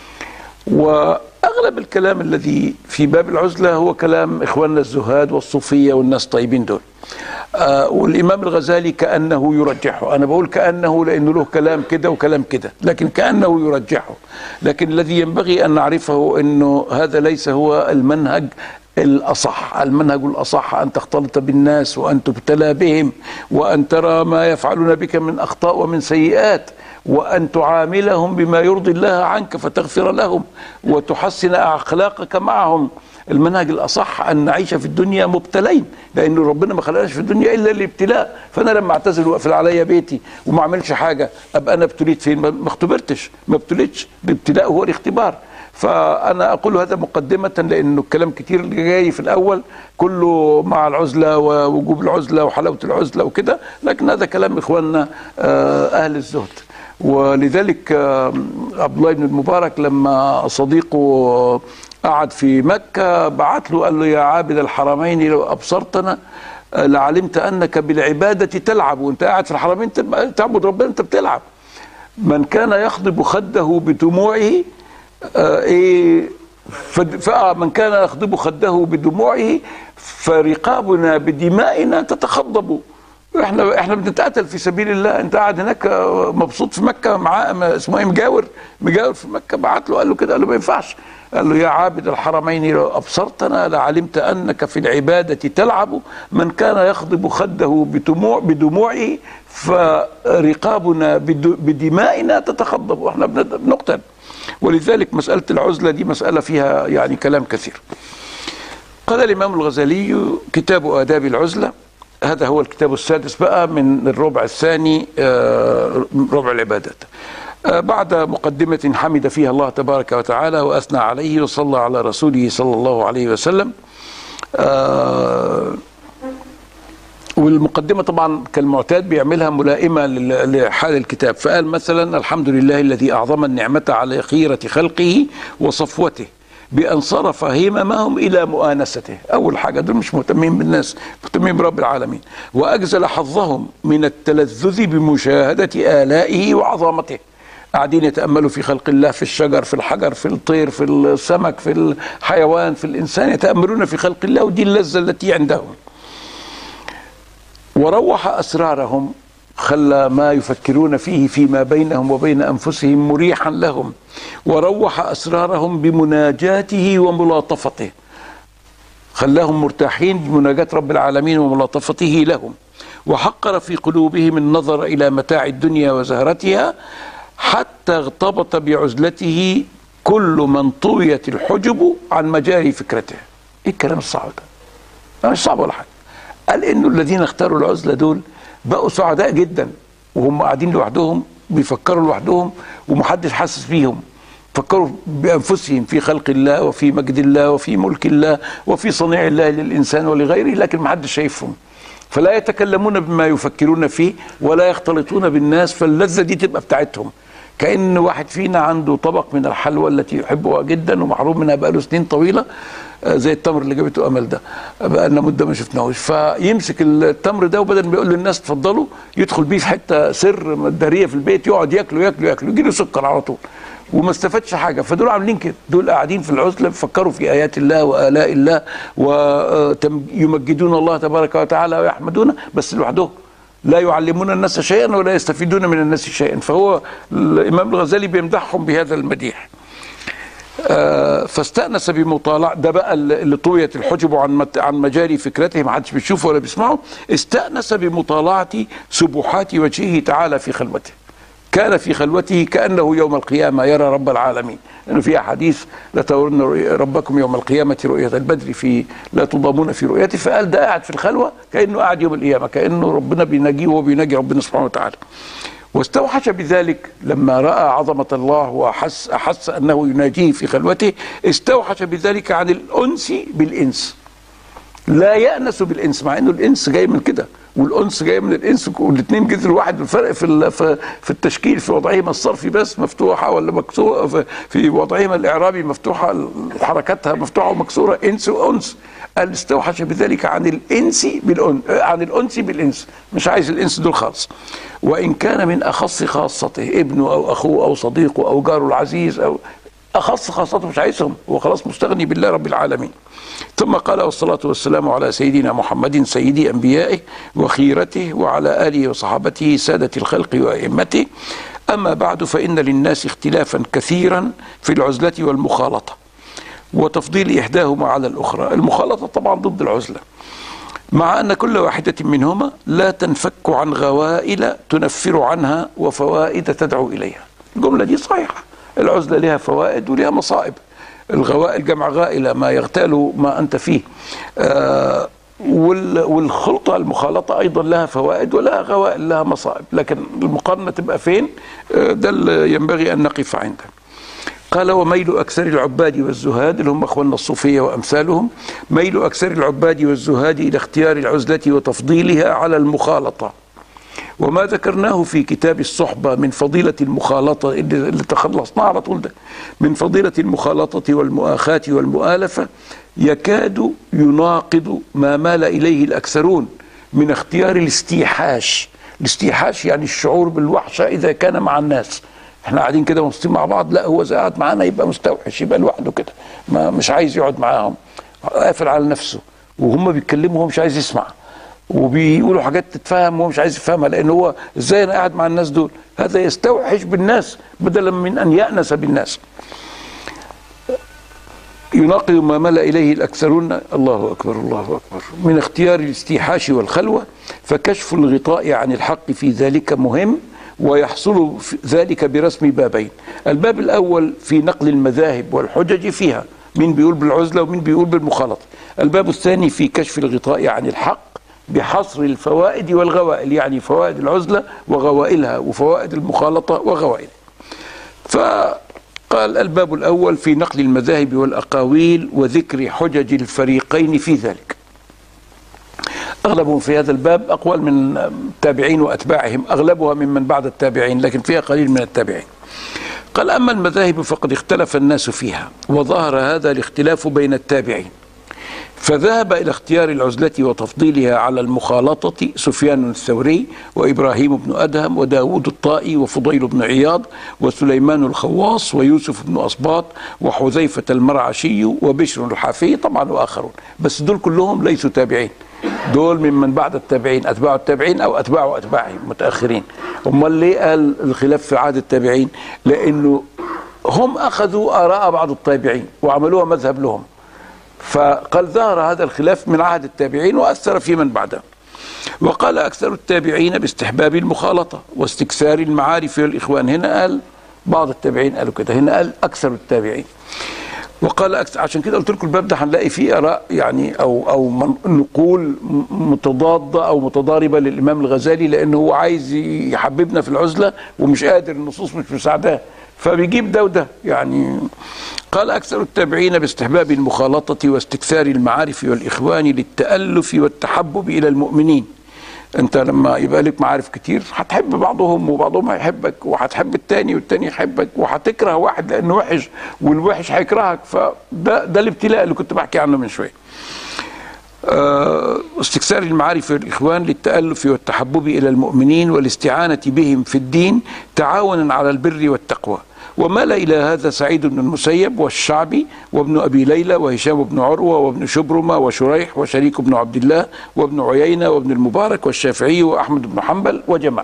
وأغلب الكلام الذي في باب العزلة هو كلام إخواننا الزهاد والصوفية والناس طيبين دول. والإمام الغزالي كأنه يرجحه. أنا بقول كأنه لأنه له كلام كده وكلام كده، لكن كأنه يرجحه. لكن الذي ينبغي أن نعرفه أنه هذا ليس هو المنهج الأصح. المنهج الأصح أن تختلط بالناس وأن تبتلى بهم وأن ترى ما يفعلون بك من أخطاء ومن سيئات، وأن تعاملهم بما يرضي الله عنك فتغفر لهم وتحسن أخلاقك معهم. المنهج الأصح أن نعيش في الدنيا مبتلين، لأن ربنا ما خلقناش في الدنيا إلا الابتلاء. فأنا لما أعتزل وأقفل عليا بيتي وما أعملش حاجة أبقى أنا ابتليت فين؟ ما اختبرتش، ما ابتليتش. الابتلاء هو الاختبار. فأنا أقول هذا مقدمة، لأنه الكلام كتير اللي جاي في الأول كله مع العزلة ووجوب العزلة وحلاوة العزلة وكده، لكن هذا كلام إخواننا أهل الزهد. ولذلك عبد الله بن المبارك لما صديقه قعد في مكة بعت له قال له: يا عابد الحرمين لو أبصرتنا لعلمت أنك بالعبادة تلعب. وانت قاعد في الحرمين تعبد ربنا، انت بتلعب. من كان يخضب خده بدموعه من كان يخضب خده بدموعه فرقابنا بدمائنا تتخضب. احنا بنتقاتل في سبيل الله، انت قاعد هناك مبسوط في مكة معاه اسمه ايه، مجاور في مكة. بعت له قال له كده، قال له: ما ينفعش. قال له: يا عابد الحرمين لو أبصرتنا لعلمت أنك في العبادة تلعب. من كان يخضب خده بدموعه فرقابنا بدمائنا تتخضب. واحنا بنقتل. ولذلك مسألة العزلة دي مسألة فيها يعني كلام كثير. قال الإمام الغزالي: كتاب آداب العزلة. هذا هو الكتاب السادس بقى من الربع الثاني، ربع العبادات. بعد مقدمة حمد فيها الله تبارك وتعالى وأثنى عليه وصلى على رسوله صلى الله عليه وسلم. والمقدمة طبعا كالمعتاد بيعملها ملائمة لحال الكتاب. فقال مثلا: الحمد لله الذي أعظم النعمة على خيرة خلقه وصفوته بأن صرف هممهم إلى مؤانسته. أول حاجة دول مش مهتمين بالناس، مهتمين برب العالمين. وأجزل حظهم من التلذذ بمشاهدة آلائه وعظمته. قاعدين يتأملوا في خلق الله، في الشجر، في الحجر، في الطير، في السمك، في الحيوان، في الإنسان، يتأملون في خلق الله، ودي اللذة التي عندهم. وروح أسرارهم، خلى ما يفكرون فيه فيما بينهم وبين أنفسهم مريحا لهم. وروح أسرارهم بمناجاته وملاطفته، خلاهم مرتاحين بمناجاة رب العالمين وملاطفته لهم. وحقر في قلوبهم النظر إلى متاع الدنيا وزهرتها، حتى اغتبط بعزلته كل من طويت الحجب عن مجاري فكرته. ايه الكلام الصعب ده؟ مش صعب ولا حاجه. قال انه الذين اختاروا العزله دول بقوا سعداء جدا، وهم قاعدين لوحدهم بيفكروا لوحدهم ومحدش حاسس بيهم. فكروا بانفسهم في خلق الله وفي مجد الله وفي ملك الله وفي صنيع الله للانسان ولغيره، لكن محدش شايفهم. فلا يتكلمون بما يفكرون فيه ولا يختلطون بالناس، فاللذة دي تبقى بتاعتهم. كأن واحد فينا عنده طبق من الحلوى التي يحبها جدا ومحروم منها بقاله سنين طويلة، زي التمر اللي جابته أمل ده، بقى لنا مدة ما شفناهوش. فيمسك التمر ده، وبدل ما يقول للناس اتفضلوا، يدخل بيه في حتة سر مدارية في البيت، يقعد ياكله يجي له سكر على طول وما استفادش حاجه. فدول عاملين كده، دول قاعدين في العزله بيفكروا في ايات الله والاء الله ويمجدون الله تبارك وتعالى ويحمدونه، بس لوحدهم، لا يعلمون الناس شيئا ولا يستفيدون من الناس شيئا. فهو الامام الغزالي بيمدحهم بهذا المديح. فاستأنس بمطالعة، ده بقى اللي طويت الحجب عن مجاري فكرته، ما حدش بيشوفه ولا بيسمعه. استأنس بمطالعة سبحات وجهه تعالى في خلوته. كان في خلوته كأنه يوم القيامة يرى رب العالمين، لأنه في حديث لا ترون ربكم يوم القيامة رؤية البدر في لا تضامون في رؤيته. فقال ده قاعد في الخلوة كأنه قاعد يوم القيامة، كأنه ربنا بيناجيه وهو بيناجي ربنا سبحانه وتعالى. واستوحش بذلك لما رأى عظمة الله وأحس أنه يناجيه في خلوته، استوحش بذلك عن الأنس بالإنس. لا يأنس بالإنس، مع أنه الإنس جاي من كده والأنس جاي من الإنس، والاثنين جذر واحد. الفرق في التشكيل، في وضعهما الصرفي بس مفتوحة ولا مكسورة، في وضعهما الإعرابي مفتوحة، حركاتها مفتوحة ومكسورة، إنس وأنس. قال استوحش بذلك عن الإنس عن الأنس بالإنس، مش عايز الإنس دول خالص. وإن كان من أخص خاصته، ابنه أو أخوه أو صديقه أو جاره العزيز أو أخص خاصته، مش عايزهم، هو خلاص مستغني بالله رب العالمين. ثم قال والصلاة والسلام على سيدنا محمد سيدي أنبيائه وخيرته وعلى آله وصحابته سادة الخلق وأئمته. أما بعد، فإن للناس اختلافا كثيرا في العزلة والمخالطة، وتفضيل إحداهما على الأخرى. المخالطة طبعا ضد العزلة، مع أن كل واحدة منهما لا تنفك عن غوائل تنفر عنها وفوائد تدعو إليها. الجملة دي صحيحة، العزلة لها فوائد ولها مصائب. الغوائل جمع غائلة، ما يغتال ما أنت فيه. والخلطة المخالطة أيضا لها فوائد ولها غوائل، لها مصائب، لكن المقارنة تبقى فين؟ ده اللي ينبغي أن نقف عنده. قال وميل أكثر العباد والزهاد، اللي هم أخواننا الصوفية وأمثالهم، ميل أكثر العباد والزهاد إلى اختيار العزلة وتفضيلها على المخالطة. وما ذكرناه في كتاب الصحبة من فضيلة المخالطة اللي تخلصنا على طول ده، من فضيلة المخالطة والمؤاخاة والمؤالفة، يكاد يناقض ما مال إليه الأكثرون من اختيار الاستيحاش. الاستيحاش يعني الشعور بالوحشة إذا كان مع الناس. احنا قاعدين كده مبسوطين مع بعض، لا هو إذا قاعد معانا يبقى مستوحش، يبقى لوحده كده، مش عايز يقعد معاهم، قافل على نفسه، وهم بيتكلموا وهو مش عايز يسمع، وبيقولوا حاجات تتفهم وهو مش عايز يفهمها، لان هو ازاي انا قاعد مع الناس دول؟ هذا يستوحش بالناس بدلا من ان يأنس بالناس. يناقض ما مل اليه الاكثرون، الله اكبر الله اكبر، من اختيار الاستيحاش والخلوه. فكشف الغطاء عن الحق في ذلك مهم، ويحصل ذلك برسم بابين. الباب الاول في نقل المذاهب والحجج فيها، مين بيقول بالعزله ومين بيقول بالمخالطه. الباب الثاني في كشف الغطاء عن الحق بحصر الفوائد والغوائل، يعني فوائد العزلة وغوائلها وفوائد المخالطة وغوائلها. فقال الباب الأول في نقل المذاهب والأقاويل وذكر حجج الفريقين في ذلك. أغلبهم في هذا الباب أقوال من التابعين وأتباعهم، أغلبها ممن بعد التابعين، لكن فيها قليل من التابعين. قال أما المذاهب فقد اختلف الناس فيها، وظهر هذا الاختلاف بين التابعين، فذهب إلى اختيار العزلة وتفضيلها على المخالطة سفيان الثوري وإبراهيم بن أدهم وداود الطائي وفضيل بن عياض وسليمان الخواص ويوسف بن أصباط وحذيفة المرعشي وبشر الحافي طبعا وآخرون، بس دول كلهم ليسوا تابعين، دول ممن بعد التابعين، أتباع التابعين أو أتباع أتباعهم متأخرين. أمال ليه قال الخلاف في عهد التابعين؟ لأنه هم أخذوا آراء بعض التابعين وعملوها مذهب لهم، فقال ظهر هذا الخلاف من عهد التابعين وأثر في من بعده. وقال أكثر التابعين باستحباب المخالطة واستكثار المعارف والإخوان. هنا قال بعض التابعين قالوا كده، هنا قال أكثر التابعين. وقال أكثر، عشان كده قلت لكم الباب ده هنلاقي فيه آراء يعني أو نقول متضادة أو متضاربة للإمام الغزالي، لأنه هو عايز يحببنا في العزلة ومش قادر، النصوص مش مساعداه، فبيجيب ده وده يعني. قال أكثر التابعين باستحباب المخالطة واستكثار المعارف والإخوان للتألف والتحبب إلى المؤمنين. أنت لما يبقى لك معارف كتير هتحب بعضهم وبعضهم هيحبك، وهتحب التاني والتاني يحبك، وهتكره واحد لأنه وحش والوحش هيكرهك. فده الابتلاء اللي كنت بحكي عنه من شوية. استكثار المعارف والإخوان للتألف والتحبب إلى المؤمنين والاستعانة بهم في الدين تعاونا على البر والتقوى. ومال إلى هذا سعيد بن المسيب والشعبي وابن أبي ليلى وهشام بن عروة وابن شبرمة وشريح وشريك بن عبد الله وابن عيينة وابن المبارك والشافعي وأحمد بن حنبل وجماعة.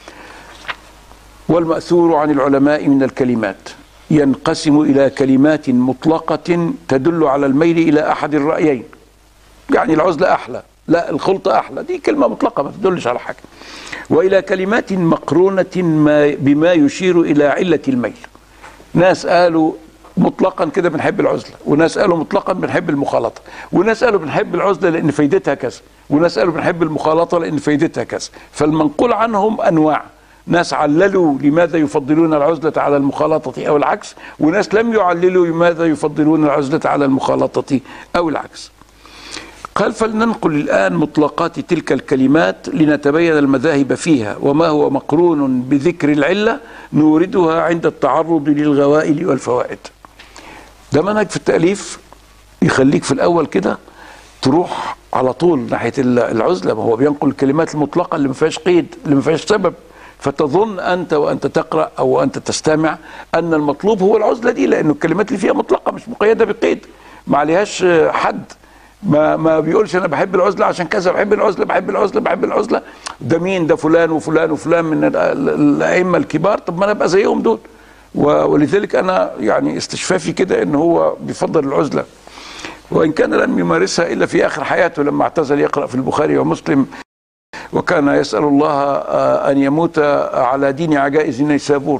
والمأثور عن العلماء من الكلمات ينقسم إلى كلمات مطلقة تدل على الميل إلى أحد الرأيين، يعني العزلة أحلى، لا الخلطة أحلى، دي كلمة مطلقة ما تدلش على حاجة. وإلى كلمات مقرونة بما يشير إلى علة الميل. ناس قالوا مطلقا كده بنحب العزلة، وناس قالوا مطلقا بنحب المخالطة، وناس قالوا بنحب العزلة لأن فايدتها كذا، وناس قالوا بنحب المخالطة لأن فايدتها كذا. فالمنقول عنهم أنواع، ناس عللوا لماذا يفضلون العزلة على المخالطة أو العكس، وناس لم يعللوا لماذا يفضلون العزلة على المخالطة أو العكس. قال فلننقل الآن مطلقات تلك الكلمات لنتبين المذاهب فيها، وما هو مقرون بذكر العلة نوردها عند التعرض للغوائل والفوائد. ده منهج في التأليف يخليك في الأول كده تروح على طول ناحية العزلة، ما هو بينقل الكلمات المطلقة اللي ما فيهاش قيد، اللي ما فيهاش سبب، فتظن أنت وأنت تقرأ أو أنت تستمع أن المطلوب هو العزلة دي، لأنه الكلمات اللي فيها مطلقة مش مقيدة بقيد، ما عليهاش حد، ما بيقولش انا بحب العزله عشان كذا، بحب العزله بحب العزله بحب العزله. ده مين؟ ده فلان وفلان وفلان من الائمه الكبار، طب ما انا ابقى زيهم دول. ولذلك انا يعني استشفافي كده ان هو بيفضل العزله، وان كان لم يمارسها الا في اخر حياته لما اعتزل يقرا في البخاري ومسلم، وكان يسال الله ان يموت على دين عجائز نيسابور.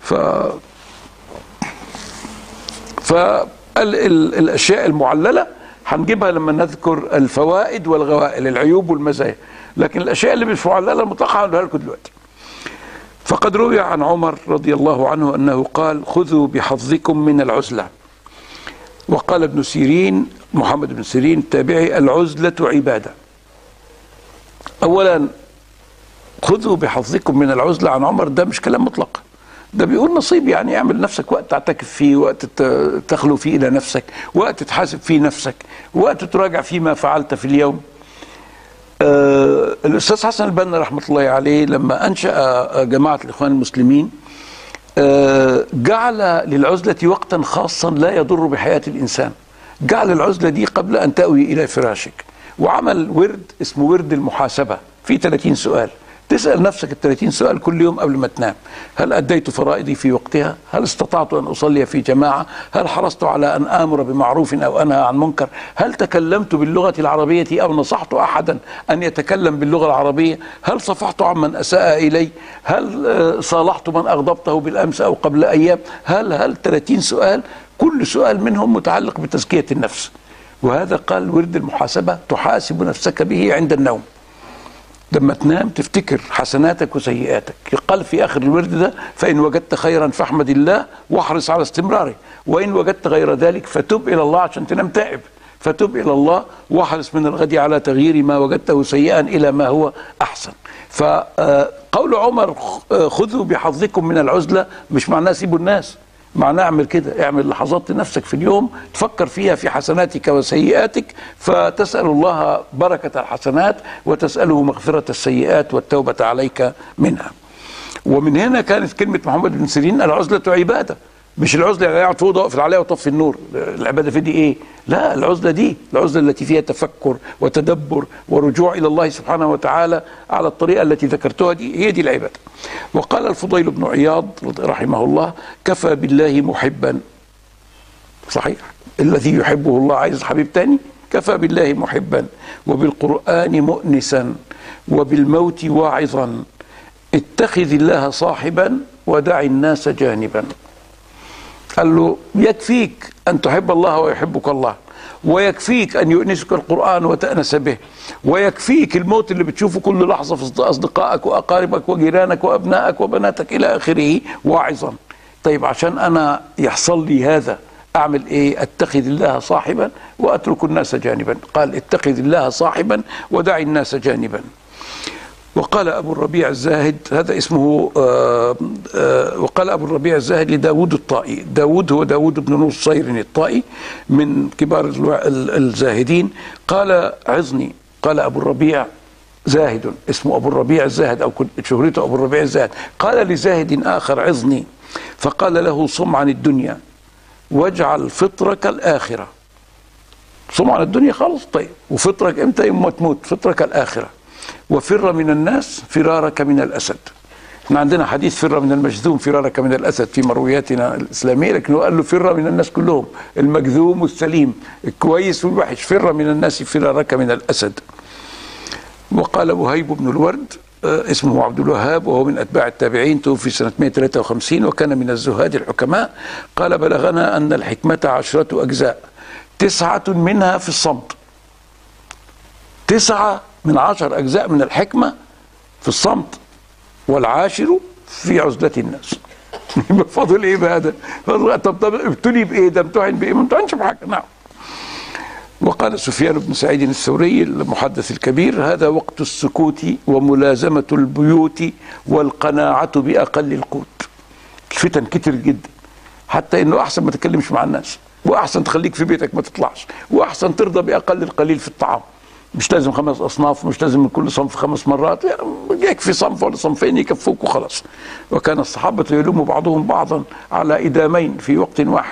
فالاشياء المعلله هنجيبها لما نذكر الفوائد والغوائل، العيوب والمزايا، لكن الاشياء اللي مش معلله المطلقه هقولها لكم دلوقتي. فقد روي عن عمر رضي الله عنه انه قال: خذوا بحظكم من العزله. وقال ابن سيرين، محمد بن سيرين التابعي: العزله عباده. اولا خذوا بحظكم من العزله عن عمر، ده مش كلام مطلق، ده بيقول نصيب، يعني اعمل نفسك وقت تعتكف فيه، وقت تخلو فيه إلى نفسك، وقت تحاسب فيه نفسك، وقت تراجع فيه ما فعلت في اليوم. الأستاذ حسن البنا رحمة الله عليه لما أنشأ جماعة الإخوان المسلمين جعل للعزلة وقتا خاصا لا يضر بحياة الإنسان، جعل العزلة دي قبل أن تأوي إلى فراشك، وعمل ورد اسمه ورد المحاسبة، فيه 30 سؤال تسأل نفسك ال30 سؤال كل يوم قبل ما تنام. هل أديت فرائضي في وقتها؟ هل استطعت أن أصلي في جماعة؟ هل حرصت على أن آمر بمعروف أو أنهى عن منكر؟ هل تكلمت باللغة العربية أو نصحت أحدا أن يتكلم باللغة العربية؟ هل صفحت عمن أساء إلي؟ هل صالحت من أغضبته بالأمس أو قبل أيام؟ هل 30 سؤال، كل سؤال منهم متعلق بتزكية النفس. وهذا قال ورد المحاسبة تحاسب نفسك به عند النوم، لما تنام تفتكر حسناتك وسيئاتك. قال في آخر الورد ده: فإن وجدت خيرا فاحمد الله واحرص على استمراره، وإن وجدت غير ذلك فتب إلى الله، عشان تنام تائب، فتب إلى الله واحرص من الغد على تغيير ما وجدته سيئا إلى ما هو أحسن. فقول عمر خذوا بحظكم من العزلة مش معناه سيبوا الناس، معناه اعمل كده، اعمل لحظات لنفسك في اليوم تفكر فيها في حسناتك وسيئاتك، فتسأل الله بركة الحسنات وتسأله مغفرة السيئات والتوبة عليك منها. ومن هنا كانت كلمة محمد بن سيرين: العزلة عبادة. مش العزلة يعني قاعد فوضى اقفل عليها وطفي النور، العبادة في دي ايه؟ لا، العزلة دي العزلة التي فيها تفكر وتدبر ورجوع إلى الله سبحانه وتعالى على الطريقة التي ذكرتها دي، هي دي العبادة. وقال الفضيل بن عياض رحمه الله: كفى بالله محبا. صحيح، الذي يحبه الله عايز حبيب تاني؟ كفى بالله محبا وبالقرآن مؤنسا وبالموت واعظا، اتخذ الله صاحبا ودع الناس جانبا. قال له: يكفيك أن تحب الله ويحبك الله، ويكفيك أن يؤنسك القرآن وتأنس به، ويكفيك الموت اللي بتشوفه كل لحظة في أصدقائك وأقاربك وجيرانك وأبنائك وبناتك إلى آخره واعظا. طيب عشان أنا يحصل لي هذا أعمل إيه؟ أتخذ الله صاحبا وأترك الناس جانبا. قال: اتخذ الله صاحبا ودع الناس جانبا. وقال أبو الربيع الزاهد، هذا اسمه وقال أبو الربيع الزاهد لداود الطائي. داود هو داود بن نصير الطائي من كبار الزاهدين. قال: عظني. قال أبو الربيع زاهد اسمه أبو الربيع الزاهد أو شهرته أبو الربيع الزاهد. قال لزاهد آخر: عظني. فقال له: صم عن الدنيا واجعل فطرك الآخرة. صم عن الدنيا خالص. طيب وفطرك امتى؟ يوم تموت. فطرك الآخرة. وفر من الناس فرارك من الأسد. احنا عندنا حديث: فر من المجذوم فرارك من الأسد في مروياتنا الإسلامية، لكن هو قال له: فر من الناس كلهم، المجذوم والسليم، الكويس والوحش، فر من الناس فرارك من الأسد. وقال وهيب بن الورد اسمه عبد الوهاب وهو من أتباع التابعين، توفي سنة 153 وكان من الزهاد الحكماء. قال: بلغنا أن الحكمة 10 أجزاء، 9 منها في الصمت. 9 من 10 أجزاء من الحكمة في الصمت، والعاشر في عزلة الناس. فاضل ايه بقى ده؟ طب ابتلي بايه ده؟ امتحن بايه؟ ما امتحنش بحاجه. نعم. وقال سفيان بن سعيد الثوري المحدث الكبير: هذا وقت السكوت وملازمة البيوت والقناعة بأقل القوت. الفتن كتير جدا، حتى انه احسن ما تتكلمش مع الناس، واحسن تخليك في بيتك ما تطلعش، واحسن ترضى بأقل القليل في الطعام. مش لازم 5 أصناف، مش لازم من كل صنف 5 مرات، يعني يكفي صنف ولا صنفين يكفوك وخلاص. وكان الصحابة يلوم بعضهم بعضا على إدامين في وقت واحد.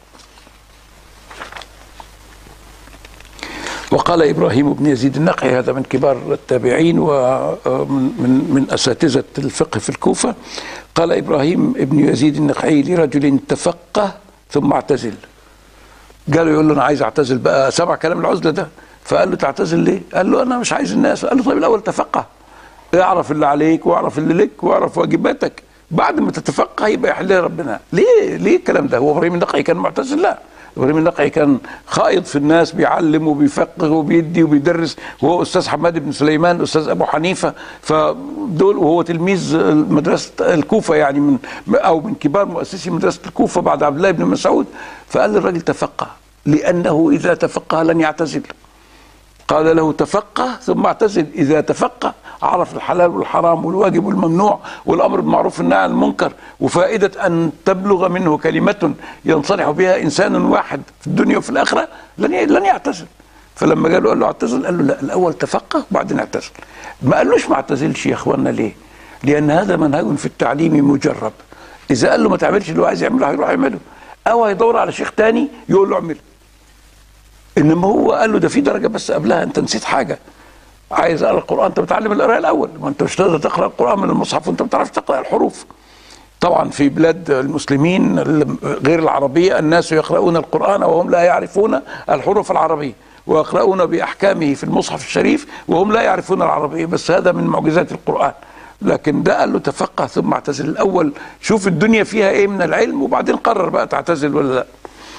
وقال إبراهيم بن يزيد النقعي، هذا من كبار التابعين ومن أساتذة الفقه في الكوفة. قال إبراهيم بن يزيد النقعي لرجل تفقه ثم اعتزل. قالوا يقول له: أنا عايز أعتزل بقى، سمع كلام العزلة ده. فقال له: تعتزل ليه؟ قال له: أنا مش عايز الناس. قال له: طيب الأول تفقه، اعرف اللي عليك واعرف اللي لك واعرف واجباتك، بعد ما تتفقه يبقى يحلها ربنا. ليه الكلام ده؟ هو إبراهيم النقعي كان معتزل؟ لا، إبراهيم النقعي كان خائض في الناس، بيعلم وبيفقه وبيدي وبيدرس، وهو أستاذ حماد بن سليمان أستاذ أبو حنيفة، فدول، وهو تلميذ مدرسة الكوفة، يعني من كبار مؤسسي مدرسة الكوفة بعد عبد الله بن مسعود. فقال للراجل: تفقه، لأنه إذا تفقه لن يعتزل. قال له: تفقه ثم اعتزل. إذا تفقه عرف الحلال والحرام والواجب والممنوع والأمر بالمعروف والنهي عن المنكر، وفائدة أن تبلغ منه كلمة ينصلح بها إنسان واحد في الدنيا وفي الآخرة لن يعتزل. فلما قال له اعتزل، قال له: لا، الأول تفقه وبعدين اعتزل. ما قالوش ما اعتزلش يا إخواننا. ليه؟ لأن هذا منهج في التعليم مجرب. إذا قال له ما تعملش اللي هو عايز يعمله هيروح يعمله، أو هيدور على شيخ تاني يقول له اعمل. انما هو قال له: ده في درجه بس قبلها، انت نسيت حاجه. عايز اقرا القران، انت بتعلم القراءه الاول، ما انت مش تقدر تقرا القران من المصحف وانت ما بتعرفش تقرا الحروف. طبعا في بلاد المسلمين غير العربيه الناس يقرؤون القران وهم لا يعرفون الحروف العربيه، ويقرؤون باحكامه في المصحف الشريف وهم لا يعرفون العربيه، بس هذا من معجزات القران. لكن ده قال له: تفقه ثم اعتزل. الاول شوف الدنيا فيها ايه من العلم، وبعدين قرر بقى تعتزل ولا لا.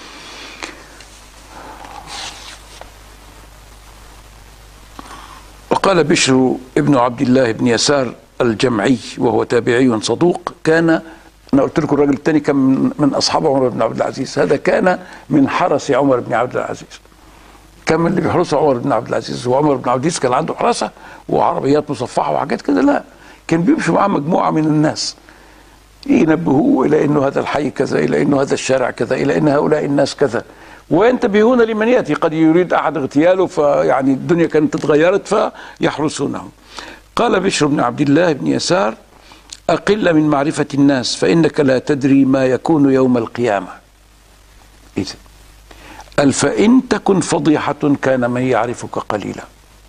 وقال بشر ابن عبد الله بن يسار الجمعي وهو تابعي صدوق، كان، أنا قلت لكم الراجل الثاني كان من أصحاب عمر بن عبد العزيز، هذا كان من حرس عمر بن عبد العزيز، كان من اللي بيحرسه عمر بن عبد العزيز. وعمر بن عبد العزيز كان عنده حراسة وعربيات مصفحة وحاجات كده؟ لا، كان بيمشي معاه مجموعة من الناس ينبهوه إلى أنه هذا الحي كذا، إلى أنه هذا الشارع كذا، إلى أن هؤلاء الناس كذا، وينتبهون لمن يأتي. قد يريد أحد اغتياله، فيعني الدنيا كانت تغيرت فيحرسونه. قال بشر بن عبد الله بن يسار: أقل من معرفة الناس فإنك لا تدري ما يكون يوم القيامة. إذا فإن تكن فضيحة كان من يعرفك قليلا.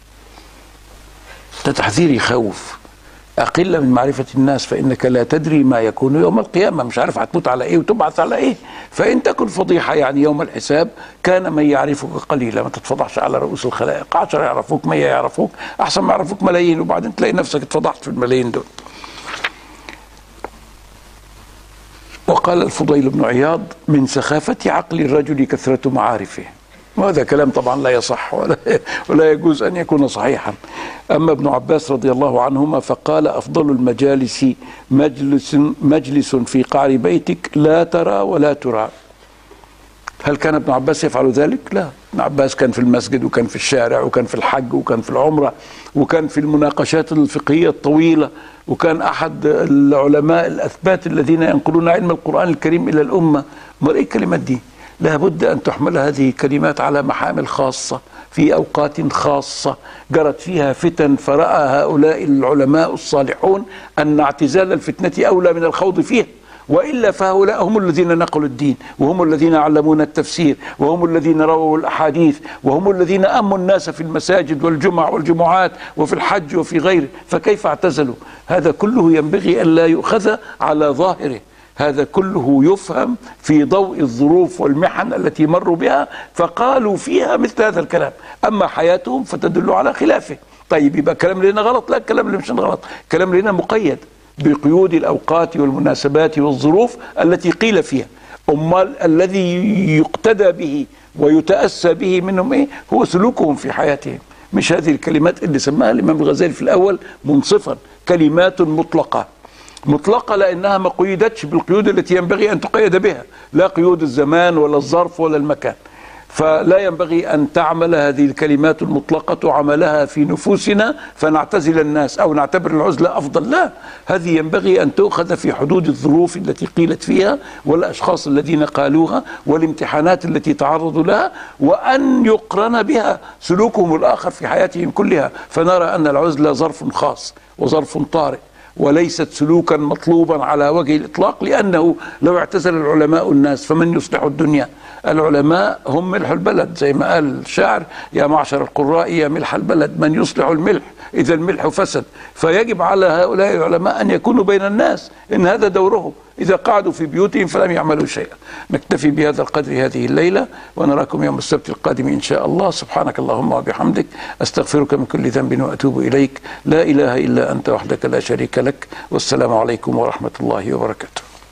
ده تحذير يخوف. أقل من معرفة الناس فإنك لا تدري ما يكون يوم القيامة، مش عارف هتموت على إيه وتبعث على إيه. فإن تكن فضيحة يعني يوم الحساب كان من يعرفك قليلا. ما تتفضحش على رؤوس الخلائق، 10 يعرفوك، 100 يعرفوك، أحسن ما يعرفوك ملايين، وبعدين تلاقي نفسك اتفضحت في الملايين دول. وقال الفضيل بن عياض: من سخافة عقل الرجل كثرة معارفه. وهذا كلام طبعا لا يصح ولا يجوز أن يكون صحيحا. أما ابن عباس رضي الله عنهما فقال: أفضل المجالس مجلس في قعر بيتك لا ترى ولا ترى. هل كان ابن عباس يفعل ذلك؟ لا. ابن عباس كان في المسجد، وكان في الشارع، وكان في الحج، وكان في العمرة، وكان في المناقشات الفقهية الطويلة، وكان أحد العلماء الأثبات الذين ينقلون علم القرآن الكريم إلى الأمة. ما إيه الكلمات دي؟ لابد أن تحمل هذه الكلمات على محامل خاصة في أوقات خاصة جرت فيها فتن، فرأى هؤلاء العلماء الصالحون أن اعتزال الفتنة أولى من الخوض فيها، وإلا فهؤلاء هم الذين نقلوا الدين، وهم الذين علمونا التفسير، وهم الذين رووا الأحاديث، وهم الذين أموا الناس في المساجد والجمع والجمعات وفي الحج وفي غيره. فكيف اعتزلوا؟ هذا كله ينبغي أن لا يؤخذ على ظاهره، هذا كله يفهم في ضوء الظروف والمحن التي مروا بها فقالوا فيها مثل هذا الكلام. أما حياتهم فتدل على خلافه. طيب يبقى كلام لنا غلط؟ لا، الكلام اللي مش غلط، كلام لنا مقيد بقيود الأوقات والمناسبات والظروف التي قيل فيها. أمال الذي يقتدى به ويتأسى به منهم إيه؟ هو سلوكهم في حياتهم، مش هذه الكلمات اللي سماها الإمام الغزالي في الأول منصفا كلمات مطلقة. مطلقة لأنها ما قيدتش بالقيود التي ينبغي أن تقيد بها، لا قيود الزمان ولا الظرف ولا المكان. فلا ينبغي أن تعمل هذه الكلمات المطلقة عملها في نفوسنا فنعتزل الناس أو نعتبر العزلة أفضل. لا، هذه ينبغي أن تؤخذ في حدود الظروف التي قيلت فيها، والأشخاص الذين قالوها، والامتحانات التي تعرضوا لها، وأن يقرن بها سلوكهم الآخر في حياتهم كلها، فنرى أن العزلة ظرف خاص وظرف طارئ، وليست سلوكا مطلوبا على وجه الإطلاق. لأنه لو اعتزل العلماء الناس فمن يصلح الدنيا؟ العلماء هم ملح البلد، زي ما قال الشاعر: يا معشر القراء يا ملح البلد، من يصلح الملح إذا الملح فسد. فيجب على هؤلاء العلماء أن يكونوا بين الناس، إن هذا دورهم. إذا قعدوا في بيوتهم فلم يعملوا شيئا. نكتفي بهذا القدر هذه الليلة، ونراكم يوم السبت القادم إن شاء الله. سبحانك اللهم وبحمدك، أستغفرك من كل ذنب وأتوب إليك. لا إله إلا أنت وحدك لا شريك لك. والسلام عليكم ورحمة الله وبركاته.